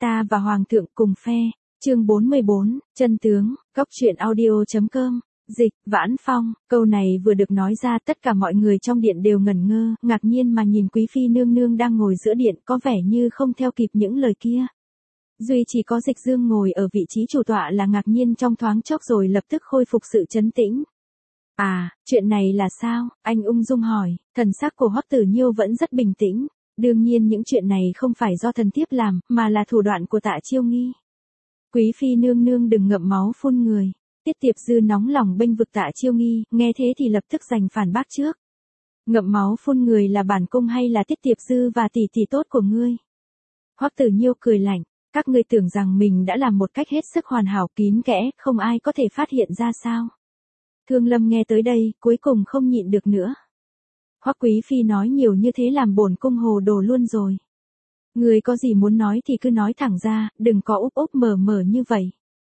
Ta và Hoàng thượng cùng phe. Chương 44, chân tướng, góc truyện audio.com. Dịch, Vãn Phong. Câu này vừa được nói ra, tất cả mọi người trong điện đều ngẩn ngơ, ngạc nhiên mà nhìn quý phi nương nương đang ngồi giữa điện, có vẻ như không theo kịp những lời kia. Duy chỉ có Dịch Dương ngồi ở vị trí chủ tọa là ngạc nhiên trong thoáng chốc rồi lập tức khôi phục sự trấn tĩnh. À, chuyện này là sao? Anh ung dung hỏi. Thần sắc của Hoắc Tử Nhiêu vẫn rất bình tĩnh. Đương nhiên những chuyện này không phải do thần thiếp làm, mà là thủ đoạn của Tạ Chiêu Nghi. Quý phi nương nương đừng ngậm máu phun người. Tiết Tiệp Dư nóng lòng bênh vực Tạ Chiêu Nghi, nghe thế thì lập tức giành phản bác trước. Ngậm máu phun người là bản cung hay là Tiết Tiệp Dư và tỷ tỷ tốt của ngươi? Hoắc Tử Nhiêu cười lạnh, các ngươi tưởng rằng mình đã làm một cách hết sức hoàn hảo kín kẽ, không ai có thể phát hiện ra sao? Thương Lâm nghe tới đây, cuối cùng không nhịn được nữa. Hoắc quý phi nói nhiều như thế làm bổn cung hồ đồ luôn rồi. Người có gì muốn nói thì cứ nói thẳng ra, đừng có úp úp mở mở như vậy.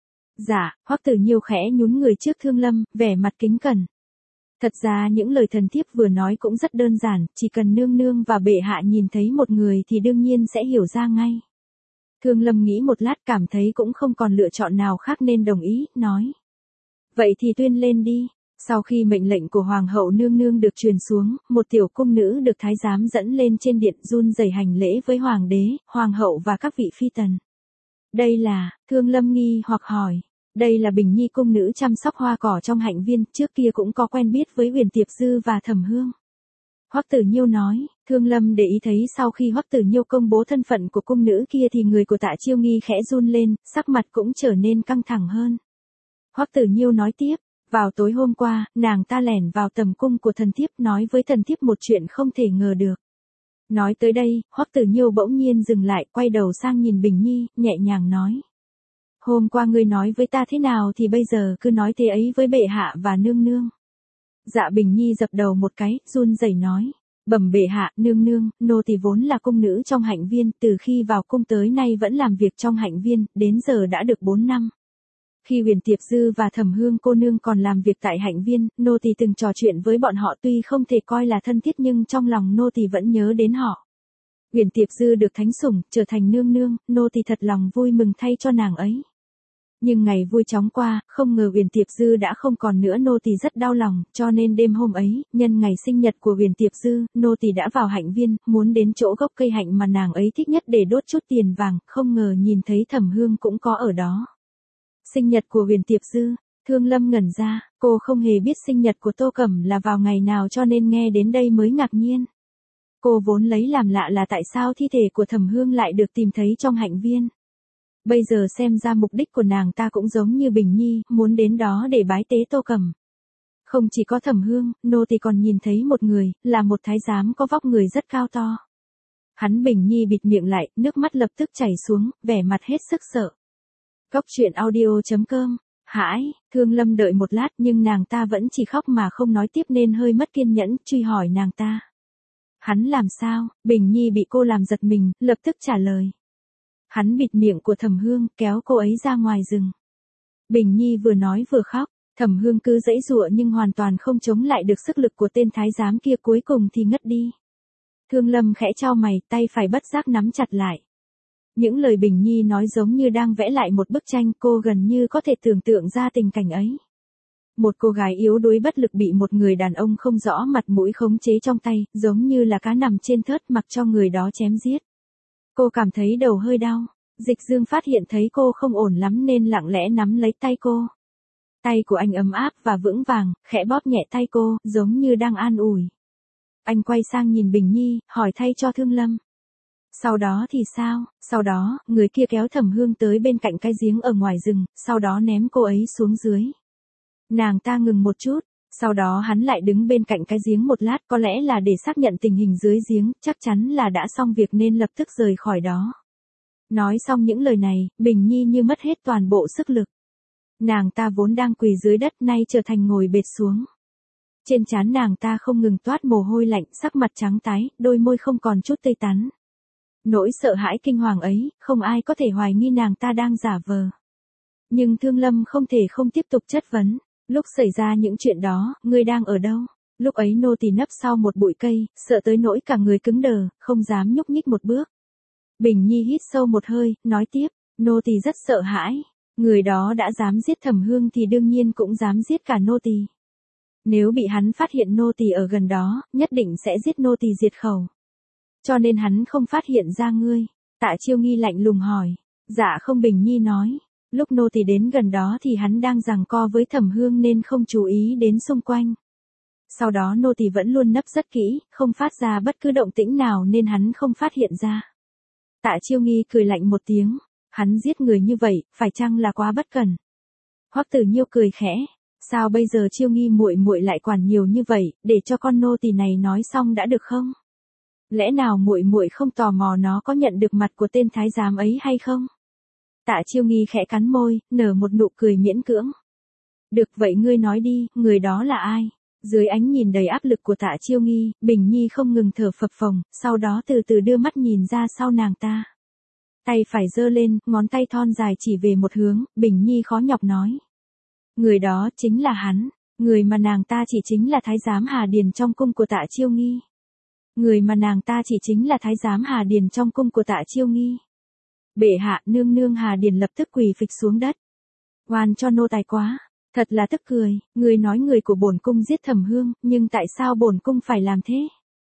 Dạ, Hoắc Tử Nhiêu khẽ nhún người trước Thương Lâm, vẻ mặt kính cẩn. Thật ra những lời thần thiếp vừa nói cũng rất đơn giản, chỉ cần nương nương và bệ hạ nhìn thấy một người thì đương nhiên sẽ hiểu ra ngay. Thương Lâm nghĩ một lát cảm thấy cũng không còn lựa chọn nào khác nên đồng ý, nói. Vậy thì tuyên lên đi. Sau khi mệnh lệnh của Hoàng hậu nương nương được truyền xuống, một tiểu cung nữ được thái giám dẫn lên trên điện run rẩy hành lễ với Hoàng đế, Hoàng hậu và các vị phi tần. Đây là, Thương Lâm nghi hoặc hỏi. Đây là Bình Nhi cung nữ chăm sóc hoa cỏ trong hạnh viên, trước kia cũng có quen biết với Huyền Tiệp Dư và Thẩm Hương. Hoắc Tử Nhiêu nói. Thương Lâm để ý thấy sau khi Hoắc Tử Nhiêu công bố thân phận của cung nữ kia thì người của Tạ Chiêu Nghi khẽ run lên, sắc mặt cũng trở nên căng thẳng hơn. Hoắc Tử Nhiêu nói tiếp. Vào tối hôm qua, nàng ta lẻn vào tầm cung của thần thiếp nói với thần thiếp một chuyện không thể ngờ được. Nói tới đây, Hoắc Tử Nhiêu bỗng nhiên dừng lại, quay đầu sang nhìn Bình Nhi, nhẹ nhàng nói. Hôm qua ngươi nói với ta thế nào thì bây giờ cứ nói thế ấy với bệ hạ và nương nương. Dạ Bình Nhi dập đầu một cái, run rẩy nói. Bẩm bệ hạ, nương nương, nô tỳ vốn là cung nữ trong hạnh viên, từ khi vào cung tới nay vẫn làm việc trong hạnh viên, đến giờ đã được 4 năm. Khi Huyền Tiệp Dư và Thẩm Hương cô nương còn làm việc tại hạnh viên, nô tỳ từng trò chuyện với bọn họ tuy không thể coi là thân thiết nhưng trong lòng nô tỳ vẫn nhớ đến họ. Huyền Tiệp Dư được thánh sủng, trở thành nương nương, nô tỳ thật lòng vui mừng thay cho nàng ấy. Nhưng ngày vui chóng qua, không ngờ Huyền Tiệp Dư đã không còn nữa, nô tỳ rất đau lòng, cho nên đêm hôm ấy, nhân ngày sinh nhật của Huyền Tiệp Dư, nô tỳ đã vào hạnh viên, muốn đến chỗ gốc cây hạnh mà nàng ấy thích nhất để đốt chút tiền vàng, không ngờ nhìn thấy Thẩm Hương cũng có ở đó. Sinh nhật của Huyền Tiệp Dư, Thương Lâm ngẩn ra, cô không hề biết sinh nhật của Tô Cẩm là vào ngày nào cho nên nghe đến đây mới ngạc nhiên. Cô vốn lấy làm lạ là tại sao thi thể của Thẩm Hương lại được tìm thấy trong hạnh viên. Bây giờ xem ra mục đích của nàng ta cũng giống như Bình Nhi, muốn đến đó để bái tế Tô Cẩm. Không chỉ có Thẩm Hương, nô tỳ còn nhìn thấy một người, là một thái giám có vóc người rất cao to. Hắn Bình Nhi bịt miệng lại, nước mắt lập tức chảy xuống, vẻ mặt hết sức sợ. Góc truyện audio.com. Hãi, Thương Lâm đợi một lát nhưng nàng ta vẫn chỉ khóc mà không nói tiếp nên hơi mất kiên nhẫn, truy hỏi nàng ta. Hắn làm sao? Bình Nhi bị cô làm giật mình, lập tức trả lời. Hắn bịt miệng của Thẩm Hương, kéo cô ấy ra ngoài rừng. Bình Nhi vừa nói vừa khóc, Thẩm Hương cứ giãy giụa nhưng hoàn toàn không chống lại được sức lực của tên thái giám kia, cuối cùng thì ngất đi. Thương Lâm khẽ chau mày, tay phải bất giác nắm chặt lại. Những lời Bình Nhi nói giống như đang vẽ lại một bức tranh, cô gần như có thể tưởng tượng ra tình cảnh ấy. Một cô gái yếu đuối bất lực bị một người đàn ông không rõ mặt mũi khống chế trong tay, giống như là cá nằm trên thớt mặc cho người đó chém giết. Cô cảm thấy đầu hơi đau. Dịch Dương phát hiện thấy cô không ổn lắm nên lặng lẽ nắm lấy tay cô. Tay của anh ấm áp và vững vàng, khẽ bóp nhẹ tay cô, giống như đang an ủi. Anh quay sang nhìn Bình Nhi, hỏi thay cho Thương Lâm. Sau đó thì sao? Sau đó, người kia kéo Thẩm Hương tới bên cạnh cái giếng ở ngoài rừng, sau đó ném cô ấy xuống dưới. Nàng ta ngừng một chút, sau đó hắn lại đứng bên cạnh cái giếng một lát, có lẽ là để xác nhận tình hình dưới giếng, chắc chắn là đã xong việc nên lập tức rời khỏi đó. Nói xong những lời này, Bình Nhi như mất hết toàn bộ sức lực. Nàng ta vốn đang quỳ dưới đất nay trở thành ngồi bệt xuống. Trên trán nàng ta không ngừng toát mồ hôi lạnh, sắc mặt trắng tái, đôi môi không còn chút tươi tắn. Nỗi sợ hãi kinh hoàng ấy, không ai có thể hoài nghi nàng ta đang giả vờ. Nhưng Thương Lâm không thể không tiếp tục chất vấn. Lúc xảy ra những chuyện đó, ngươi đang ở đâu? Lúc ấy nô tỳ nấp sau một bụi cây, sợ tới nỗi cả người cứng đờ, không dám nhúc nhích một bước. Bình Nhi hít sâu một hơi, nói tiếp, nô tỳ rất sợ hãi. Người đó đã dám giết Thẩm Hương thì đương nhiên cũng dám giết cả nô tỳ. Nếu bị hắn phát hiện nô tỳ ở gần đó, nhất định sẽ giết nô tỳ diệt khẩu. Cho nên hắn không phát hiện ra ngươi. Tạ Chiêu Nghi lạnh lùng hỏi. Dạ không, Bình Nhi nói. Lúc nô tỳ đến gần đó thì hắn đang giằng co với Thẩm Hương nên không chú ý đến xung quanh. Sau đó nô tỳ vẫn luôn nấp rất kỹ, không phát ra bất cứ động tĩnh nào nên hắn không phát hiện ra. Tạ Chiêu Nghi cười lạnh một tiếng. Hắn giết người như vậy, phải chăng là quá bất cẩn? Hoắc Tử Nhiêu cười khẽ. Sao bây giờ Chiêu Nghi muội muội lại quản nhiều như vậy, để cho con nô tỳ này nói xong đã được không? Lẽ nào muội muội không tò mò nó có nhận được mặt của tên thái giám ấy hay không? Tạ Chiêu Nghi khẽ cắn môi, nở một nụ cười miễn cưỡng. Được vậy ngươi nói đi, người đó là ai? Dưới ánh nhìn đầy áp lực của Tạ Chiêu Nghi, Bình Nhi không ngừng thở phập phồng, sau đó từ từ đưa mắt nhìn ra sau nàng ta. Tay phải giơ lên, ngón tay thon dài chỉ về một hướng, Bình Nhi khó nhọc nói. Người đó chính là hắn, người mà nàng ta chỉ chính là thái giám Hà Điền trong cung của Tạ Chiêu Nghi. Người mà nàng ta chỉ chính là thái giám Hà Điền trong cung của Tạ Chiêu Nghi. Bệ hạ, nương nương. Hà Điền lập tức quỳ phịch xuống đất. Oan cho nô tài quá, thật là tức cười, người nói người của bổn cung giết Thẩm Hương, nhưng tại sao bổn cung phải làm thế?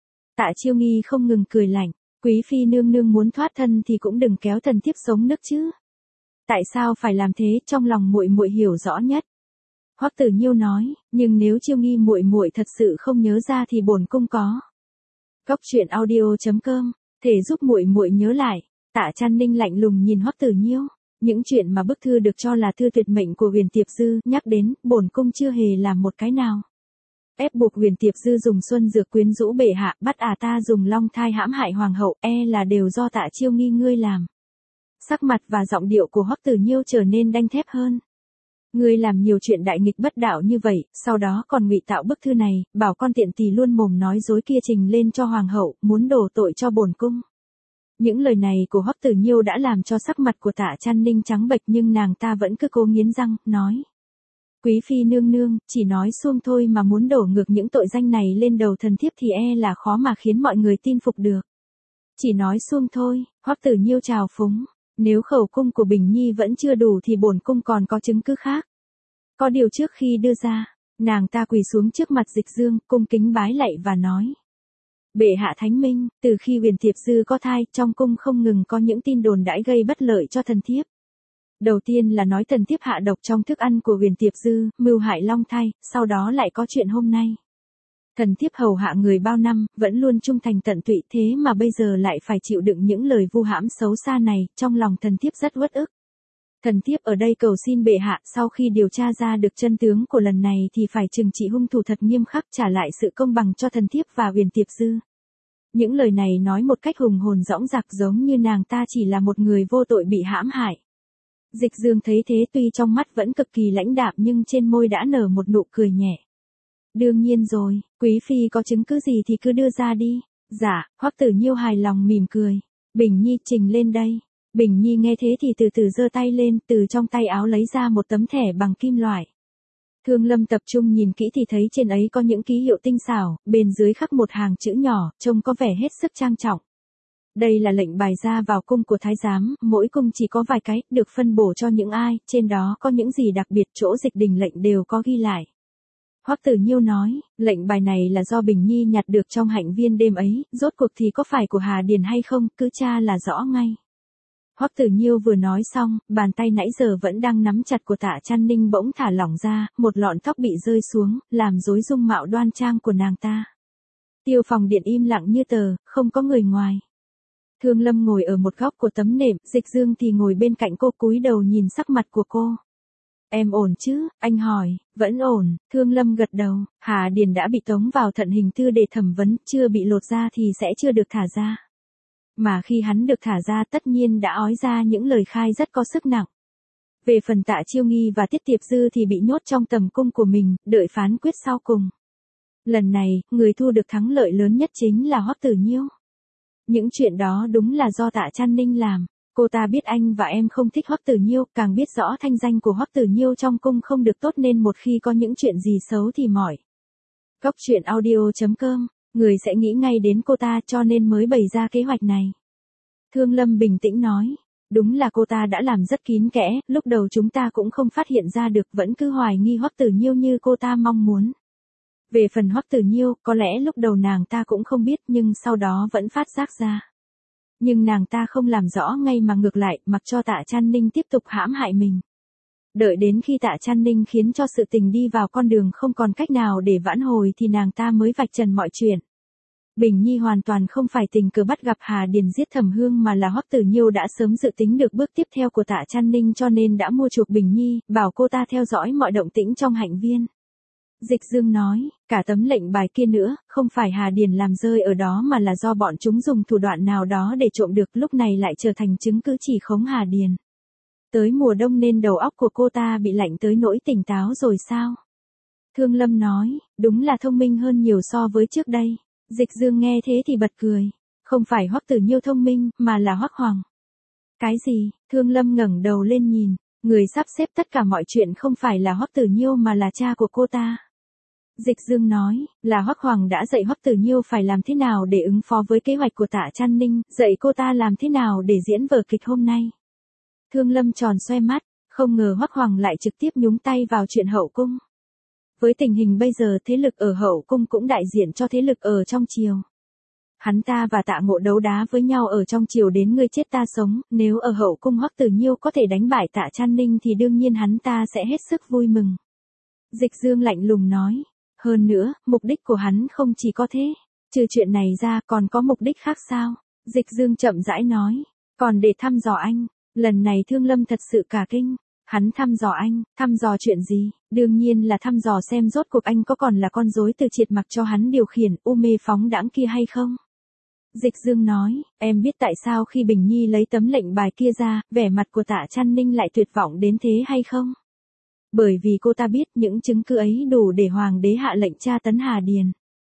Tạ Chiêu Nghi không ngừng cười lạnh, quý phi nương nương muốn thoát thân thì cũng đừng kéo thần thiếp sống nước chứ. Tại sao phải làm thế, trong lòng muội muội hiểu rõ nhất. Hoắc Tử Nhiêu nói, nhưng nếu Chiêu Nghi muội muội thật sự không nhớ ra thì bổn cung có. Góc truyện audio.com, thể giúp muội muội nhớ lại. Tạ Trăn Ninh lạnh lùng nhìn Hoắc Tử Nhiêu. Những chuyện mà bức thư được cho là thư tuyệt mệnh của Huyền Tiệp Dư nhắc đến, bổn cung chưa hề làm một cái nào. Ép buộc Huyền Tiệp Dư dùng xuân dược quyến rũ bệ hạ, bắt ta dùng long thai hãm hại hoàng hậu, là đều do Tạ Chiêu Nghi ngươi làm. Sắc mặt và giọng điệu của Hoắc Tử Nhiêu trở nên đanh thép hơn. Ngươi làm nhiều chuyện đại nghịch bất đạo như vậy, sau đó còn ngụy tạo bức thư này, bảo con tiện tỳ luôn mồm nói dối kia trình lên cho hoàng hậu, muốn đổ tội cho bổn cung. Những lời này của Hoắc Tử Nhiêu đã làm cho sắc mặt của Tạ Trăn Ninh trắng bệch, nhưng nàng ta vẫn cứ cố nghiến răng, nói. Quý phi nương nương, chỉ nói suông thôi mà muốn đổ ngược những tội danh này lên đầu thần thiếp thì là khó mà khiến mọi người tin phục được. Chỉ nói suông thôi, Hoắc Tử Nhiêu trào phúng. Nếu khẩu cung của Bình Nhi vẫn chưa đủ thì bổn cung còn có chứng cứ khác. Có điều trước khi đưa ra, nàng ta quỳ xuống trước mặt Dịch Dương, cung kính bái lạy và nói. Bệ hạ thánh minh, từ khi Huyền Tiệp Dư có thai, trong cung không ngừng có những tin đồn đãi gây bất lợi cho thần thiếp. Đầu tiên là nói thần thiếp hạ độc trong thức ăn của Huyền Tiệp Dư, mưu hại long thai, sau đó lại có chuyện hôm nay. Thần thiếp hầu hạ người bao năm, vẫn luôn trung thành tận tụy, thế mà bây giờ lại phải chịu đựng những lời vu hãm xấu xa này, trong lòng thần thiếp rất uất ức. Thần thiếp ở đây cầu xin bệ hạ, sau khi điều tra ra được chân tướng của lần này thì phải trừng trị hung thủ thật nghiêm khắc, trả lại sự công bằng cho thần thiếp và Huyền Tiệp Dư. Những lời này nói một cách hùng hồn dõng dạc, giống như nàng ta chỉ là một người vô tội bị hãm hại. Dịch Dương thấy thế, tuy trong mắt vẫn cực kỳ lãnh đạm nhưng trên môi đã nở một nụ cười nhẹ. Đương nhiên rồi, quý phi có chứng cứ gì thì cứ đưa ra đi. Dạ, Hoắc Tử Nhiêu hài lòng mỉm cười. Bình Nhi trình lên đây. Bình Nhi nghe thế thì từ từ giơ tay lên, từ trong tay áo lấy ra một tấm thẻ bằng kim loại. Thương Lâm tập trung nhìn kỹ thì thấy trên ấy có những ký hiệu tinh xảo, bên dưới khắc một hàng chữ nhỏ, trông có vẻ hết sức trang trọng. Đây là lệnh bài ra vào cung của thái giám, mỗi cung chỉ có vài cái, được phân bổ cho những ai, trên đó có những gì đặc biệt, chỗ Dịch Đình lệnh đều có ghi lại. Hoắc Tử Nhiêu nói, lệnh bài này là do Bình Nhi nhặt được trong hạnh viên đêm ấy, rốt cuộc thì có phải của Hà Điền hay không, cứ tra là rõ ngay. Hoắc Tử Nhiêu vừa nói xong, bàn tay nãy giờ vẫn đang nắm chặt của Tạ Trăn Ninh bỗng thả lỏng ra, một lọn tóc bị rơi xuống, làm rối dung mạo đoan trang của nàng ta. Tiêu phòng điện im lặng như tờ, không có người ngoài. Thương Lâm ngồi ở một góc của tấm nệm, Dịch Dương thì ngồi bên cạnh cô, cúi đầu nhìn sắc mặt của cô. Em ổn chứ, anh hỏi. Vẫn ổn, Thương Lâm gật đầu. Hà Điền đã bị tống vào thận hình thư để thẩm vấn, chưa bị lột ra thì sẽ chưa được thả ra. Mà khi hắn được thả ra tất nhiên đã ói ra những lời khai rất có sức nặng. Về phần Tạ Chiêu Nghi và Tiết Tiệp Dư thì bị nhốt trong tầm cung của mình, đợi phán quyết sau cùng. Lần này, người thu được thắng lợi lớn nhất chính là Hoắc Tử Nhiêu. Những chuyện đó đúng là do Tạ Trăn Ninh làm. Cô ta biết anh và em không thích Hoắc Tử Nhiêu, càng biết rõ thanh danh của Hoắc Tử Nhiêu trong cung không được tốt nên một khi có những chuyện gì xấu thì mỏi. Góc truyện audio.com, người sẽ nghĩ ngay đến cô ta cho nên mới bày ra kế hoạch này. Thương Lâm bình tĩnh nói. Đúng là cô ta đã làm rất kín kẽ, lúc đầu chúng ta cũng không phát hiện ra được, vẫn cứ hoài nghi Hoắc Tử Nhiêu như cô ta mong muốn. Về phần Hoắc Tử Nhiêu, có lẽ lúc đầu nàng ta cũng không biết nhưng sau đó vẫn phát giác ra. Nhưng nàng ta không làm rõ ngay mà ngược lại, mặc cho Tạ Trăn Ninh tiếp tục hãm hại mình. Đợi đến khi Tạ Trăn Ninh khiến cho sự tình đi vào con đường không còn cách nào để vãn hồi thì nàng ta mới vạch trần mọi chuyện. Bình Nhi hoàn toàn không phải tình cờ bắt gặp Hà Điền giết Thẩm Hương mà là Hoắc Tử Nhiêu đã sớm dự tính được bước tiếp theo của Tạ Trăn Ninh cho nên đã mua chuộc Bình Nhi, bảo cô ta theo dõi mọi động tĩnh trong hạnh viên. Dịch Dương nói, cả tấm lệnh bài kia nữa, không phải Hà Điền làm rơi ở đó mà là do bọn chúng dùng thủ đoạn nào đó để trộm được, lúc này lại trở thành chứng cứ chỉ khống Hà Điền. Tới mùa đông nên đầu óc của cô ta bị lạnh tới nỗi tỉnh táo rồi sao? Thương Lâm nói, đúng là thông minh hơn nhiều so với trước đây. Dịch Dương nghe thế thì bật cười. Không phải Hoắc Tử Nhiêu thông minh, mà là Hoắc Hoàng. Cái gì? Thương Lâm ngẩng đầu lên nhìn. Người sắp xếp tất cả mọi chuyện không phải là Hoắc Tử Nhiêu mà là cha của cô ta. Dịch Dương nói, là Hoắc Hoàng đã dạy Hoắc Tử Nhiêu phải làm thế nào để ứng phó với kế hoạch của Tạ Trăn Ninh, dạy cô ta làm thế nào để diễn vở kịch hôm nay. Thương Lâm tròn xoe mắt, không ngờ Hoắc Hoàng lại trực tiếp nhúng tay vào chuyện hậu cung. Với tình hình bây giờ thế lực ở hậu cung cũng đại diện cho thế lực ở trong triều. Hắn ta và Tạ Ngộ đấu đá với nhau ở trong triều đến ngươi chết ta sống, nếu ở hậu cung Hoắc Tử Nhiêu có thể đánh bại Tạ Trăn Ninh thì đương nhiên hắn ta sẽ hết sức vui mừng. Dịch Dương lạnh lùng nói, hơn nữa, mục đích của hắn không chỉ có thế, trừ chuyện này ra còn có mục đích khác sao? Dịch Dương chậm rãi nói, còn để thăm dò anh. Lần này Thương Lâm thật sự cả kinh. Hắn thăm dò anh, thăm dò chuyện gì? Đương nhiên là thăm dò xem rốt cuộc anh có còn là con rối từ triệt mặc cho hắn điều khiển u mê phóng đãng kia hay không? Dịch Dương nói, em biết tại sao khi Bình Nhi lấy tấm lệnh bài kia ra, vẻ mặt của Tạ Trăn Ninh lại tuyệt vọng đến thế hay không? Bởi vì cô ta biết những chứng cứ ấy đủ để Hoàng đế hạ lệnh tra tấn Hà Điền.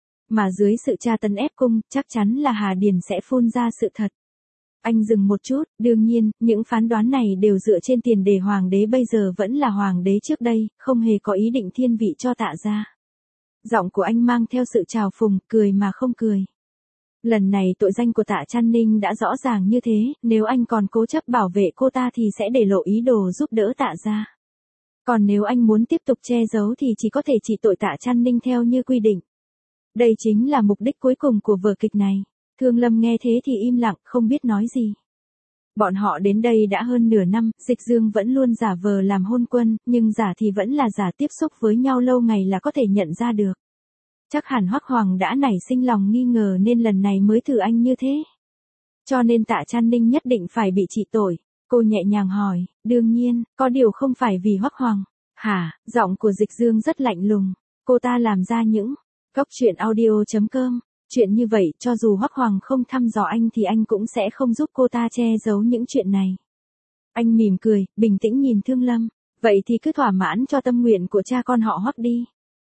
Mà dưới sự tra tấn ép cung, chắc chắn là Hà Điền sẽ phun ra sự thật. Anh dừng một chút, đương nhiên, những phán đoán này đều dựa trên tiền đề Hoàng đế bây giờ vẫn là Hoàng đế trước đây, không hề có ý định thiên vị cho Tạ gia. Giọng của anh mang theo sự trào phùng, cười mà không cười. Lần này tội danh của Tạ Trăn Ninh đã rõ ràng như thế, nếu anh còn cố chấp bảo vệ cô ta thì sẽ để lộ ý đồ giúp đỡ Tạ gia. Còn nếu anh muốn tiếp tục che giấu thì chỉ có thể trị tội Tạ Trăn Ninh theo như quy định. Đây chính là mục đích cuối cùng của vở kịch này. Thương Lâm nghe thế thì im lặng, không biết nói gì. Bọn họ đến đây đã hơn nửa năm, Dịch Dương vẫn luôn giả vờ làm hôn quân, nhưng giả thì vẫn là giả, tiếp xúc với nhau lâu ngày là có thể nhận ra được. Chắc hẳn Hoắc Hoàng đã nảy sinh lòng nghi ngờ nên lần này mới thử anh như thế. Cho nên Tạ Trăn Ninh nhất định phải bị trị tội. Cô nhẹ nhàng hỏi, đương nhiên, có điều không phải vì Hoắc Hoàng. Hả? Giọng của Dịch Dương rất lạnh lùng. Cô ta làm ra những góc truyện audio.com. Chuyện như vậy, cho dù Hoắc Hoàng không thăm dò anh thì anh cũng sẽ không giúp cô ta che giấu những chuyện này. Anh mỉm cười, bình tĩnh nhìn Thương Lâm. Vậy thì cứ thỏa mãn cho tâm nguyện của cha con họ Hoắc đi.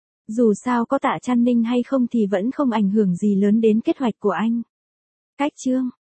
Dù sao có Tạ Trăn Ninh hay không thì vẫn không ảnh hưởng gì lớn đến kế hoạch của anh. Cách chương